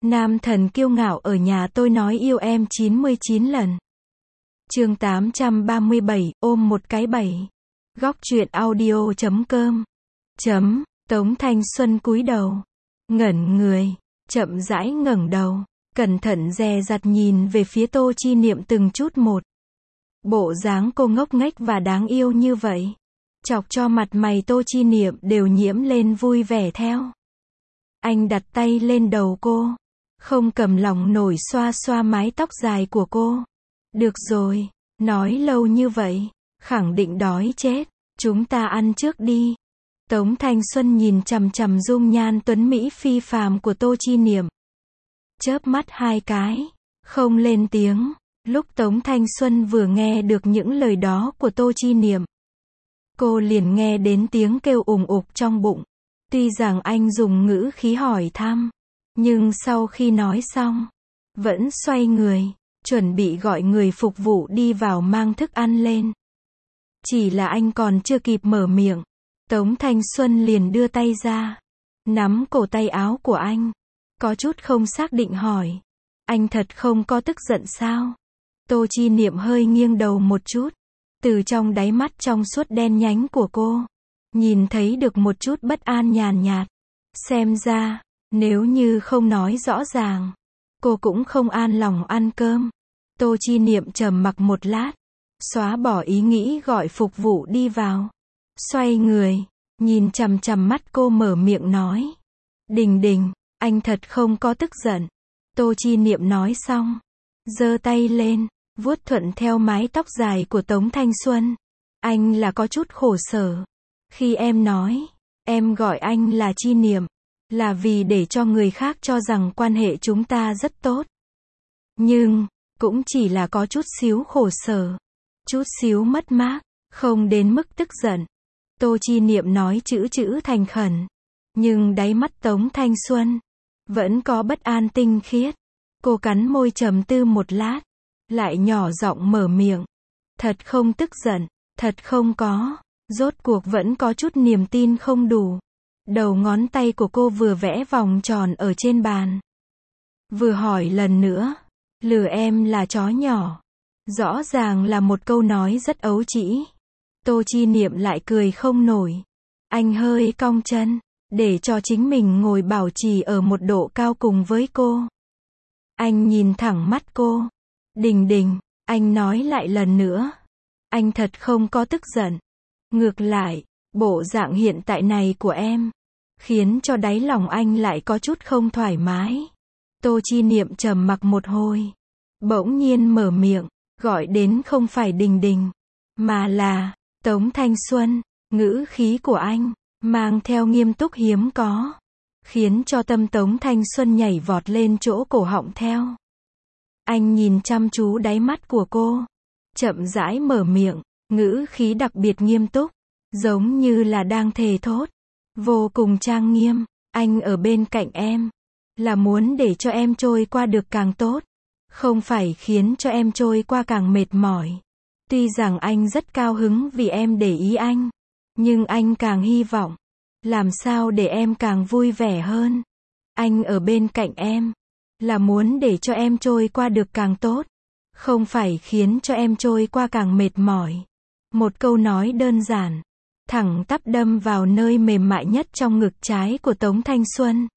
Nam thần kiêu ngạo ở nhà tôi nói yêu em 99 lần. Chương 837, ôm một cái 7. Góc truyện audio.com. Tống Thanh Xuân cúi đầu, ngẩn người, chậm rãi ngẩng đầu, cẩn thận dè dặt nhìn về phía Tô Chi Niệm từng chút một. Bộ dáng cô ngốc nghếch và đáng yêu như vậy, chọc cho mặt mày Tô Chi Niệm đều nhiễm lên vui vẻ theo. Anh đặt tay lên đầu cô, không cầm lòng nổi xoa xoa mái tóc dài của cô. Được rồi, nói lâu như vậy, khẳng định đói chết, chúng ta ăn trước đi. Tống Thanh Xuân nhìn chằm chằm dung nhan tuấn mỹ phi phàm của Tô Chi Niệm, chớp mắt hai cái, không lên tiếng. Lúc Tống Thanh Xuân vừa nghe được những lời đó của Tô Chi Niệm, cô liền nghe đến tiếng kêu ùng ục trong bụng. Tuy rằng anh dùng ngữ khí hỏi thăm, nhưng sau khi nói xong, vẫn xoay người, chuẩn bị gọi người phục vụ đi vào mang thức ăn lên. Chỉ là anh còn chưa kịp mở miệng, Tống Thanh Xuân liền đưa tay ra, nắm cổ tay áo của anh, có chút không xác định hỏi, anh thật không có tức giận sao? Tô Chi Niệm hơi nghiêng đầu một chút, từ trong đáy mắt trong suốt đen nhánh của cô, nhìn thấy được một chút bất an nhàn nhạt. Xem ra, nếu như không nói rõ ràng, cô cũng không an lòng ăn cơm. Tô Chi Niệm trầm mặc một lát, xóa bỏ ý nghĩ gọi phục vụ đi vào, xoay người, nhìn chằm chằm mắt cô mở miệng nói, Đình Đình, anh thật không có tức giận. Tô Chi Niệm nói xong, giơ tay lên, vuốt thuận theo mái tóc dài của Tống Thanh Xuân. Anh là có chút khổ sở. Khi em nói, em gọi anh là Chi Niệm, là vì để cho người khác cho rằng quan hệ chúng ta rất tốt. Nhưng, cũng chỉ là có chút xíu khổ sở, chút xíu mất mát, không đến mức tức giận. Tô Chi Niệm nói chữ thành khẩn, nhưng đáy mắt Tống Thanh Xuân vẫn có bất an tinh khiết. Cô cắn môi trầm tư một lát, lại nhỏ giọng mở miệng, thật không tức giận, thật không có. Rốt cuộc vẫn có chút niềm tin không đủ. Đầu ngón tay của cô vừa vẽ vòng tròn ở trên bàn, vừa hỏi lần nữa, lừa em là chó nhỏ. Rõ ràng là một câu nói rất ấu trĩ. Tô Chi Niệm lại cười không nổi. Anh hơi cong chân, để cho chính mình ngồi bảo trì ở một độ cao cùng với cô. Anh nhìn thẳng mắt cô. Đình Đình, anh nói lại lần nữa. Anh thật không có tức giận. Ngược lại, bộ dạng hiện tại này của em, khiến cho đáy lòng anh lại có chút không thoải mái. Tô Chi Niệm trầm mặc một hồi, bỗng nhiên mở miệng, gọi đến không phải Đình Đình, mà là Tống Thanh Xuân. Ngữ khí của anh, mang theo nghiêm túc hiếm có, khiến cho tâm Tống Thanh Xuân nhảy vọt lên chỗ cổ họng theo. Anh nhìn chăm chú đáy mắt của cô, chậm rãi mở miệng, ngữ khí đặc biệt nghiêm túc, giống như là đang thề thốt, vô cùng trang nghiêm. Anh ở bên cạnh em, là muốn để cho em trôi qua được càng tốt, không phải khiến cho em trôi qua càng mệt mỏi. Tuy rằng anh rất cao hứng vì em để ý anh, nhưng anh càng hy vọng, làm sao để em càng vui vẻ hơn. Anh ở bên cạnh em, là muốn để cho em trôi qua được càng tốt, không phải khiến cho em trôi qua càng mệt mỏi. Một câu nói đơn giản, thẳng tắp đâm vào nơi mềm mại nhất trong ngực trái của Tống Thanh Xuân.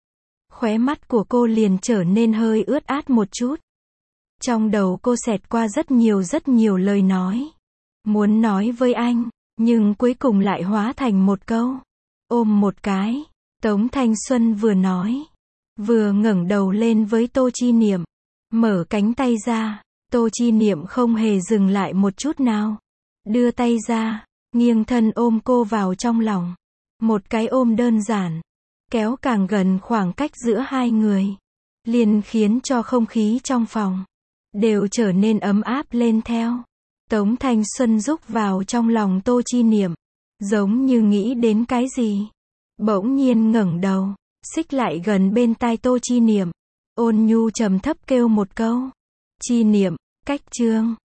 Khóe mắt của cô liền trở nên hơi ướt át một chút. Trong đầu cô xẹt qua rất nhiều lời nói, muốn nói với anh, nhưng cuối cùng lại hóa thành một câu, ôm một cái. Tống Thanh Xuân vừa nói, vừa ngẩng đầu lên với Tô Chi Niệm, mở cánh tay ra. Tô Chi Niệm không hề dừng lại một chút nào, đưa tay ra, nghiêng thân ôm cô vào trong lòng. Một cái ôm đơn giản, kéo càng gần khoảng cách giữa hai người, liền khiến cho không khí trong phòng đều trở nên ấm áp lên theo. Tống Thanh Xuân rúc vào trong lòng Tô Chi Niệm, giống như nghĩ đến cái gì, bỗng nhiên ngẩng đầu, xích lại gần bên tai Tô Chi Niệm, ôn nhu trầm thấp kêu một câu, Chi Niệm, cách chương.